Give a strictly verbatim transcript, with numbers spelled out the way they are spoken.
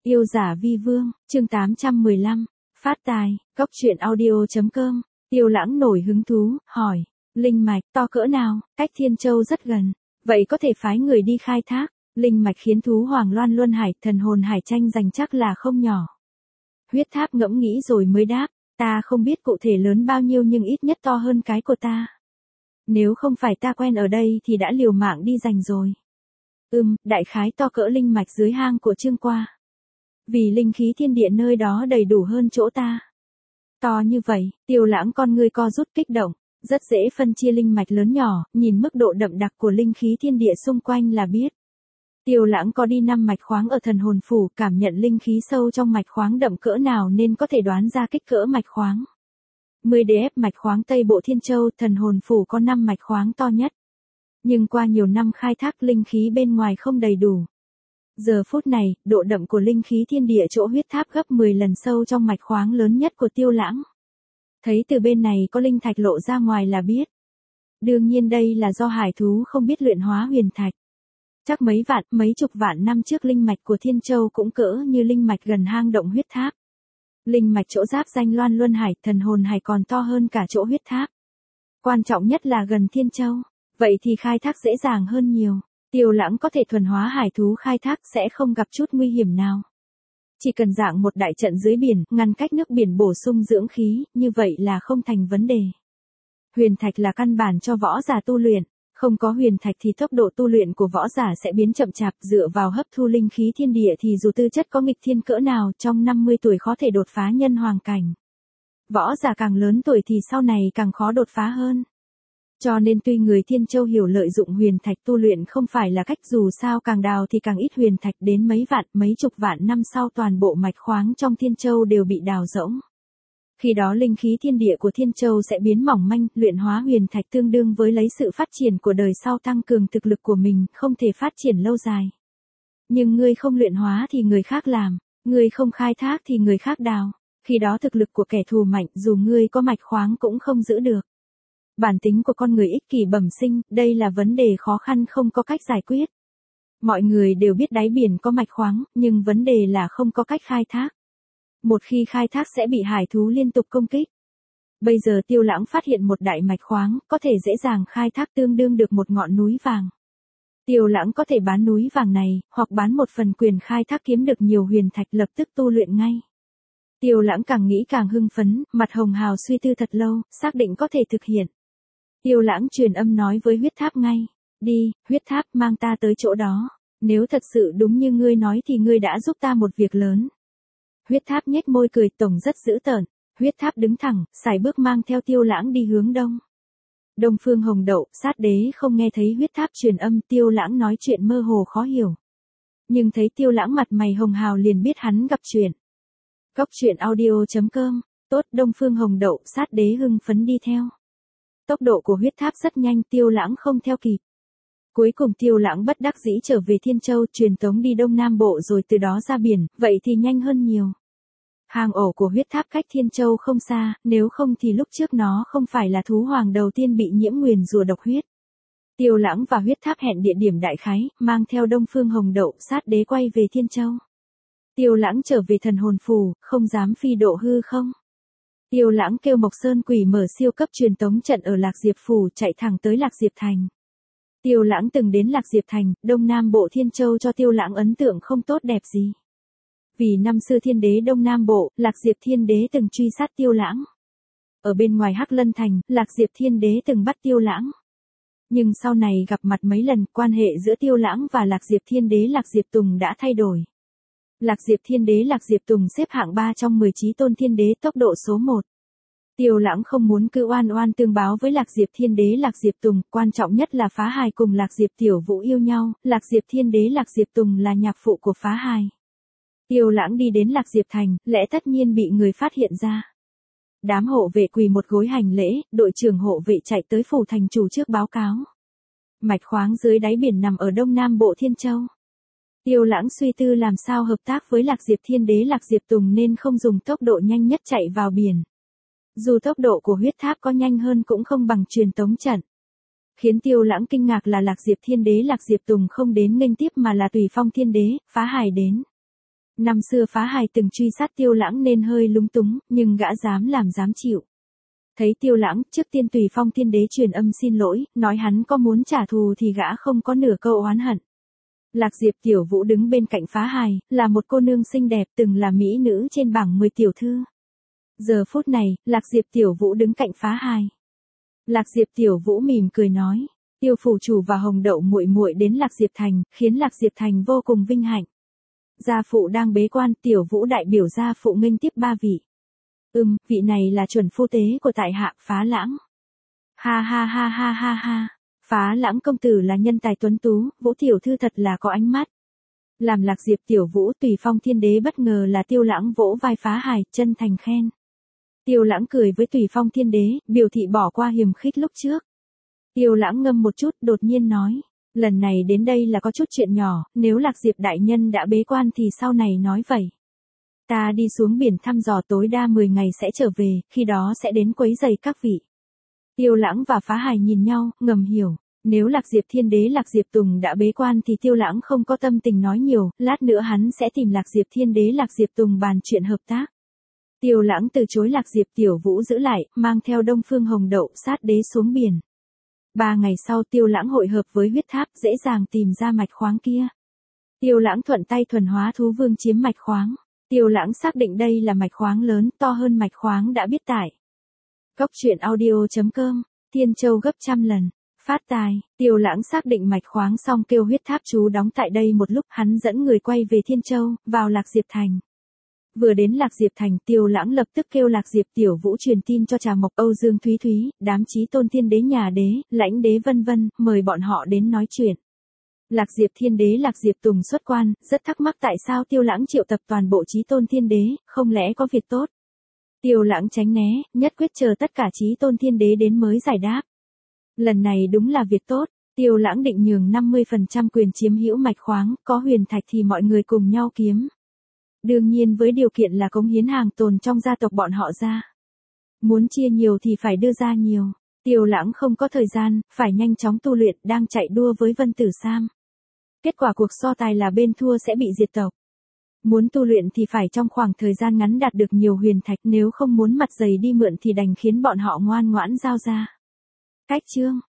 Yêu giả vi vương, chương tám trăm mười lăm, phát tài, góc truyện audio.com, Tiêu Lãng nổi hứng thú, hỏi, linh mạch to cỡ nào, cách Thiên Châu rất gần, vậy có thể phái người đi khai thác, linh mạch khiến thú hoàng loan luân hải, thần hồn hải tranh giành chắc là không nhỏ. Huyết Tháp ngẫm nghĩ rồi mới đáp, ta không biết cụ thể lớn bao nhiêu nhưng ít nhất to hơn cái của ta. Nếu không phải ta quen ở đây thì đã liều mạng đi giành rồi. Ừm, đại khái to cỡ linh mạch dưới hang của Trương Qua. Vì linh khí thiên địa nơi đó đầy đủ hơn chỗ ta. To như vậy, Tiêu Lãng con ngươi co rút kích động, rất dễ phân chia linh mạch lớn nhỏ, nhìn mức độ đậm đặc của linh khí thiên địa xung quanh là biết. Tiêu Lãng có đi năm mạch khoáng ở thần hồn phủ, cảm nhận linh khí sâu trong mạch khoáng đậm cỡ nào nên có thể đoán ra kích cỡ mạch khoáng. mười đê ép mạch khoáng Tây Bộ Thiên Châu, thần hồn phủ có năm mạch khoáng to nhất. Nhưng qua nhiều năm khai thác linh khí bên ngoài không đầy đủ. Giờ phút này, độ đậm của linh khí thiên địa chỗ Huyết Tháp gấp mười lần sâu trong mạch khoáng lớn nhất của Tiêu Lãng. Thấy từ bên này có linh thạch lộ ra ngoài là biết. Đương nhiên đây là do hải thú không biết luyện hóa huyền thạch. Chắc mấy vạn, mấy chục vạn năm trước linh mạch của Thiên Châu cũng cỡ như linh mạch gần hang động Huyết Tháp. Linh mạch chỗ giáp danh Loan Luân Hải, thần hồn hải còn to hơn cả chỗ Huyết Tháp. Quan trọng nhất là gần Thiên Châu, vậy thì khai thác dễ dàng hơn nhiều. Tiêu Lãng có thể thuần hóa hải thú khai thác sẽ không gặp chút nguy hiểm nào. Chỉ cần dạng một đại trận dưới biển, ngăn cách nước biển bổ sung dưỡng khí, như vậy là không thành vấn đề. Huyền thạch là căn bản cho võ giả tu luyện, không có huyền thạch thì tốc độ tu luyện của võ giả sẽ biến chậm chạp, dựa vào hấp thu linh khí thiên địa thì dù tư chất có nghịch thiên cỡ nào, trong năm mươi tuổi khó thể đột phá nhân hoàng cảnh. Võ giả càng lớn tuổi thì sau này càng khó đột phá hơn. Cho nên tuy người Thiên Châu hiểu lợi dụng huyền thạch tu luyện không phải là cách, dù sao càng đào thì càng ít huyền thạch, đến mấy vạn, mấy chục vạn năm sau toàn bộ mạch khoáng trong Thiên Châu đều bị đào rỗng. Khi đó linh khí thiên địa của Thiên Châu sẽ biến mỏng manh, luyện hóa huyền thạch tương đương với lấy sự phát triển của đời sau tăng cường thực lực của mình, không thể phát triển lâu dài. Nhưng ngươi không luyện hóa thì người khác làm, ngươi không khai thác thì người khác đào. Khi đó thực lực của kẻ thù mạnh, dù ngươi có mạch khoáng cũng không giữ được. Bản tính của con người ích kỷ bẩm sinh, đây là vấn đề khó khăn không có cách giải quyết. Mọi người đều biết đáy biển có mạch khoáng, nhưng vấn đề là không có cách khai thác. Một khi khai thác sẽ bị hải thú liên tục công kích. Bây giờ Tiêu Lãng phát hiện một đại mạch khoáng, có thể dễ dàng khai thác tương đương được một ngọn núi vàng. Tiêu Lãng có thể bán núi vàng này, hoặc bán một phần quyền khai thác kiếm được nhiều huyền thạch lập tức tu luyện ngay. Tiêu Lãng càng nghĩ càng hưng phấn, mặt hồng hào suy tư thật lâu, xác định có thể thực hiện. Tiêu Lãng truyền âm nói với Huyết Tháp ngay, đi, Huyết Tháp mang ta tới chỗ đó, nếu thật sự đúng như ngươi nói thì ngươi đã giúp ta một việc lớn. Huyết Tháp nhếch môi cười tổng rất dữ tợn, Huyết Tháp đứng thẳng, sải bước mang theo Tiêu Lãng đi hướng đông. Đông Phương Hồng Đậu, Sát Đế không nghe thấy Huyết Tháp truyền âm, Tiêu Lãng nói chuyện mơ hồ khó hiểu. Nhưng thấy Tiêu Lãng mặt mày hồng hào liền biết hắn gặp chuyện. Góc truyện audio.com, tốt, Đông Phương Hồng Đậu, Sát Đế hưng phấn đi theo. Tốc độ của Huyết Tháp rất nhanh, Tiêu Lãng không theo kịp. Cuối cùng Tiêu Lãng bất đắc dĩ trở về Thiên Châu, truyền tống đi Đông Nam Bộ rồi từ đó ra biển, vậy thì nhanh hơn nhiều. Hang ổ của Huyết Tháp cách Thiên Châu không xa, nếu không thì lúc trước nó không phải là thú hoàng đầu tiên bị nhiễm nguyền rùa độc huyết. Tiêu Lãng và Huyết Tháp hẹn địa điểm đại khái, mang theo Đông Phương Hồng Đậu, Sát Đế quay về Thiên Châu. Tiêu Lãng trở về thần hồn phù, không dám phi độ hư không. Tiêu Lãng kêu Mộc Sơn Quỷ mở siêu cấp truyền tống trận ở Lạc Diệp Phủ, chạy thẳng tới Lạc Diệp Thành. Tiêu Lãng từng đến Lạc Diệp Thành, Đông Nam Bộ Thiên Châu cho Tiêu Lãng ấn tượng không tốt đẹp gì. Vì năm xưa Thiên Đế Đông Nam Bộ, Lạc Diệp Thiên Đế từng truy sát Tiêu Lãng. Ở bên ngoài Hắc Lân Thành, Lạc Diệp Thiên Đế từng bắt Tiêu Lãng. Nhưng sau này gặp mặt mấy lần, quan hệ giữa Tiêu Lãng và Lạc Diệp Thiên Đế Lạc Diệp Tùng đã thay đổi. Lạc Diệp Thiên Đế Lạc Diệp Tùng xếp hạng ba trong mười chí tôn thiên đế, tốc độ số một. Tiêu Lãng không muốn cứ oan oan tương báo với Lạc Diệp Thiên Đế Lạc Diệp Tùng, quan trọng nhất là Phá Hài cùng Lạc Diệp Tiểu Vũ yêu nhau, Lạc Diệp Thiên Đế Lạc Diệp Tùng là nhạc phụ của Phá Hài. Tiêu Lãng đi đến Lạc Diệp Thành, lẽ tất nhiên bị người phát hiện ra. Đám hộ vệ quỳ một gối hành lễ, đội trưởng hộ vệ chạy tới phủ thành chủ trước báo cáo. Mạch khoáng dưới đáy biển nằm ở Đông Nam Bộ Thiên Châu. Tiêu Lãng suy tư làm sao hợp tác với Lạc Diệp Thiên Đế Lạc Diệp Tùng nên không dùng tốc độ nhanh nhất chạy vào biển. Dù tốc độ của Huyết Tháp có nhanh hơn cũng không bằng truyền tống trận. Khiến Tiêu Lãng kinh ngạc là Lạc Diệp Thiên Đế Lạc Diệp Tùng không đến nghênh tiếp mà là Tùy Phong Thiên Đế, Phá Hài đến. Năm xưa Phá Hải từng truy sát Tiêu Lãng nên hơi lúng túng, nhưng gã dám làm dám chịu. Thấy Tiêu Lãng, trước tiên Tùy Phong Thiên Đế truyền âm xin lỗi, nói hắn có muốn trả thù thì gã không có nửa câu oán hận. Lạc Diệp Tiểu Vũ đứng bên cạnh Phá Hải, là một cô nương xinh đẹp từng là mỹ nữ trên bảng mười tiểu thư. Giờ phút này, Lạc Diệp Tiểu Vũ đứng cạnh Phá Hải. Lạc Diệp Tiểu Vũ mỉm cười nói, Tiêu phủ chủ và Hồng Đậu muội muội đến Lạc Diệp Thành, khiến Lạc Diệp Thành vô cùng vinh hạnh. Gia phụ đang bế quan, Tiểu Vũ đại biểu gia phụ nghênh tiếp ba vị. Ừm, vị này là chuẩn phu tế của tại hạ, Phá Lãng. Ha ha ha ha ha ha. Phá Lãng công tử là nhân tài tuấn tú, Vũ tiểu thư thật là có ánh mắt. Làm Lạc Diệp Tiểu Vũ Tùy Phong Thiên Đế bất ngờ là Tiêu Lãng vỗ vai Phá Hải, chân thành khen. Tiêu Lãng cười với Tùy Phong Thiên Đế, biểu thị bỏ qua hiềm khích lúc trước. Tiêu Lãng ngâm một chút, đột nhiên nói, lần này đến đây là có chút chuyện nhỏ, nếu Lạc Diệp đại nhân đã bế quan thì sau này nói vậy. Ta đi xuống biển thăm dò, tối đa mười ngày sẽ trở về, khi đó sẽ đến quấy rầy các vị. Tiêu Lãng và Phá Hải nhìn nhau, ngầm hiểu, nếu Lạc Diệp Thiên Đế Lạc Diệp Tùng đã bế quan thì Tiêu Lãng không có tâm tình nói nhiều, lát nữa hắn sẽ tìm Lạc Diệp Thiên Đế Lạc Diệp Tùng bàn chuyện hợp tác. Tiêu Lãng từ chối Lạc Diệp Tiểu Vũ giữ lại, mang theo Đông Phương Hồng Đậu sát đế xuống biển. Ba ngày sau Tiêu Lãng hội hợp với huyết tháp, dễ dàng tìm ra mạch khoáng kia. Tiêu Lãng thuận tay thuần hóa thú vương chiếm mạch khoáng. Tiêu Lãng xác định đây là mạch khoáng lớn, to hơn mạch khoáng đã biết tại. Cốc truyện audio chấm com, Thiên Châu gấp trăm lần. Phát tài, Tiêu Lãng xác định mạch khoáng xong kêu huyết tháp chú đóng tại đây một lúc, hắn dẫn người quay về Thiên Châu, vào Lạc Diệp Thành. Vừa đến Lạc Diệp Thành, Tiêu Lãng lập tức kêu Lạc Diệp Tiểu Vũ truyền tin cho Trà Mộc, Âu Dương Thúy Thúy, đám chí tôn thiên đế nhà đế, lãnh đế vân vân, mời bọn họ đến nói chuyện. Lạc Diệp Thiên Đế Lạc Diệp Tùng xuất quan, rất thắc mắc tại sao Tiêu Lãng triệu tập toàn bộ chí tôn thiên đế, không lẽ có việc tốt. Tiêu Lãng tránh né, nhất quyết chờ tất cả chí tôn thiên đế đến mới giải đáp. Lần này đúng là việc tốt, Tiêu Lãng định nhường năm mươi phần trăm quyền chiếm hữu mạch khoáng, có huyền thạch thì mọi người cùng nhau kiếm. Đương nhiên với điều kiện là cống hiến hàng tồn trong gia tộc bọn họ ra. Muốn chia nhiều thì phải đưa ra nhiều. Tiêu Lãng không có thời gian, phải nhanh chóng tu luyện, đang chạy đua với Vân Tử Sam. Kết quả cuộc so tài là bên thua sẽ bị diệt tộc. Muốn tu luyện thì phải trong khoảng thời gian ngắn đạt được nhiều huyền thạch, nếu không muốn mặt dày đi mượn thì đành khiến bọn họ ngoan ngoãn giao ra. Cách chương